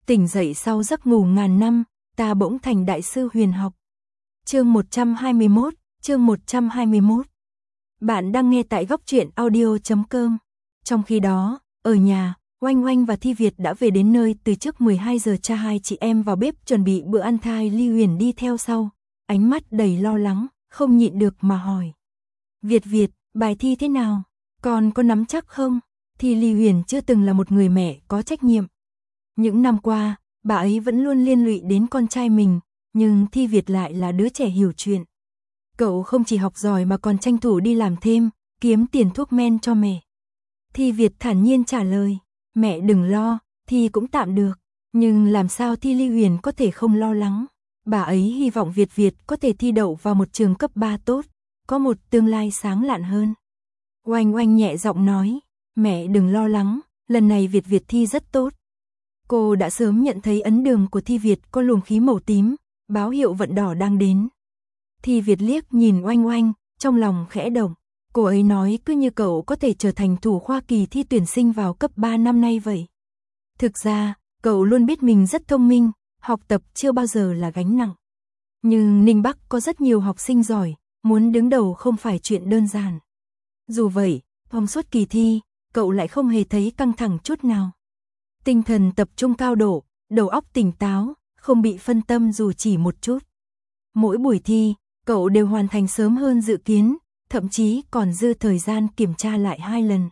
Tỉnh dậy sau giấc ngủ ngàn năm, ta bỗng thành đại sư huyền học. Chương 121. Bạn đang nghe tại góc truyện audio.com. Trong khi đó, ở nhà, Oanh Oanh và Thi Việt đã về đến nơi từ trước 12 giờ. Cha hai chị em vào bếp chuẩn bị bữa ăn. Ly Huyền đi theo sau, ánh mắt đầy lo lắng, không nhịn được mà hỏi. Việt, bài thi thế nào? Con có nắm chắc không? Thì Ly Huyền chưa từng là một người mẹ có trách nhiệm. Những năm qua, bà ấy vẫn luôn liên lụy đến con trai mình, nhưng Thi Việt lại là đứa trẻ hiểu chuyện. Cậu không chỉ học giỏi mà còn tranh thủ đi làm thêm, kiếm tiền thuốc men cho mẹ. Thi Việt thản nhiên trả lời, mẹ đừng lo, Thi cũng tạm được. Nhưng làm sao Thi Ly Huyền có thể không lo lắng. Bà ấy hy vọng Việt có thể thi đậu vào một trường cấp 3 tốt, có một tương lai sáng lạn hơn. Oanh Oanh nhẹ giọng nói, mẹ đừng lo lắng, lần này Việt thi rất tốt. Cô đã sớm nhận thấy ấn đường của Thi Việt có luồng khí màu tím, báo hiệu vận đỏ đang đến. Thi Việt liếc nhìn Oanh Oanh, trong lòng khẽ động. Cô ấy nói cứ như cậu có thể trở thành thủ khoa kỳ thi tuyển sinh vào cấp 3 năm nay vậy. Thực ra, cậu luôn biết mình rất thông minh, học tập chưa bao giờ là gánh nặng. Nhưng Ninh Bắc có rất nhiều học sinh giỏi, muốn đứng đầu không phải chuyện đơn giản. Dù vậy, trong suốt kỳ thi, cậu lại không hề thấy căng thẳng chút nào. Tinh thần tập trung cao độ, đầu óc tỉnh táo, không bị phân tâm dù chỉ một chút. Mỗi buổi thi, cậu đều hoàn thành sớm hơn dự kiến, thậm chí còn dư thời gian kiểm tra lại 2 lần.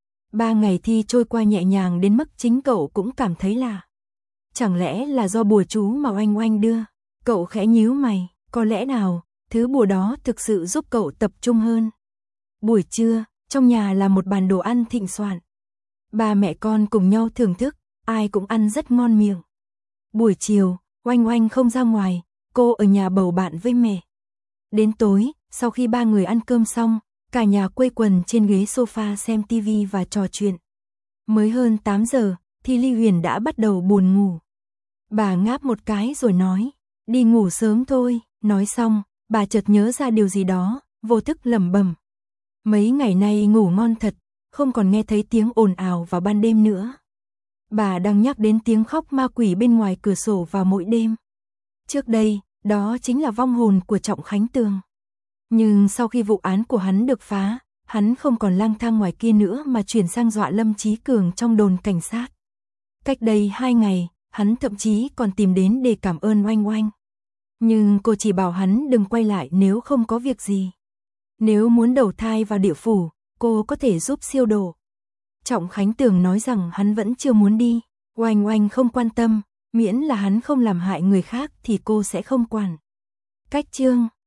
3 ngày thi trôi qua nhẹ nhàng đến mức chính cậu cũng cảm thấy lạ. Chẳng lẽ là do bùa chú mà Oanh Oanh đưa? Cậu khẽ nhíu mày, có lẽ nào, thứ bùa đó thực sự giúp cậu tập trung hơn. Buổi trưa, trong nhà là một bàn đồ ăn thịnh soạn. Ba mẹ con cùng nhau thưởng thức, ai cũng ăn rất ngon miệng. Buổi chiều, Oanh Oanh không ra ngoài, cô ở nhà bầu bạn với mẹ. Đến tối, sau khi ba người ăn cơm xong, cả nhà quây quần trên ghế sofa xem tivi và trò chuyện. Mới hơn 8 giờ, thì Ly Huyền đã bắt đầu buồn ngủ. Bà ngáp một cái rồi nói, đi ngủ sớm thôi. Nói xong, bà chợt nhớ ra điều gì đó, vô thức lẩm bẩm. Mấy ngày nay ngủ ngon thật, không còn nghe thấy tiếng ồn ào vào ban đêm nữa. Bà đang nhắc đến tiếng khóc ma quỷ bên ngoài cửa sổ vào mỗi đêm. Trước đây, đó chính là vong hồn của Trọng Khánh Tường. Nhưng sau khi vụ án của hắn được phá, hắn không còn lang thang ngoài kia nữa mà chuyển sang dọa Lâm Chí Cường trong đồn cảnh sát. Cách đây 2 ngày, hắn thậm chí còn tìm đến để cảm ơn Oanh Oanh. Nhưng cô chỉ bảo hắn đừng quay lại nếu không có việc gì. Nếu muốn đầu thai vào địa phủ, cô có thể giúp siêu độ. Trọng Khánh Tường nói rằng hắn vẫn chưa muốn đi. Oanh Oanh không quan tâm, miễn là hắn không làm hại người khác thì cô sẽ không quản. Cách chương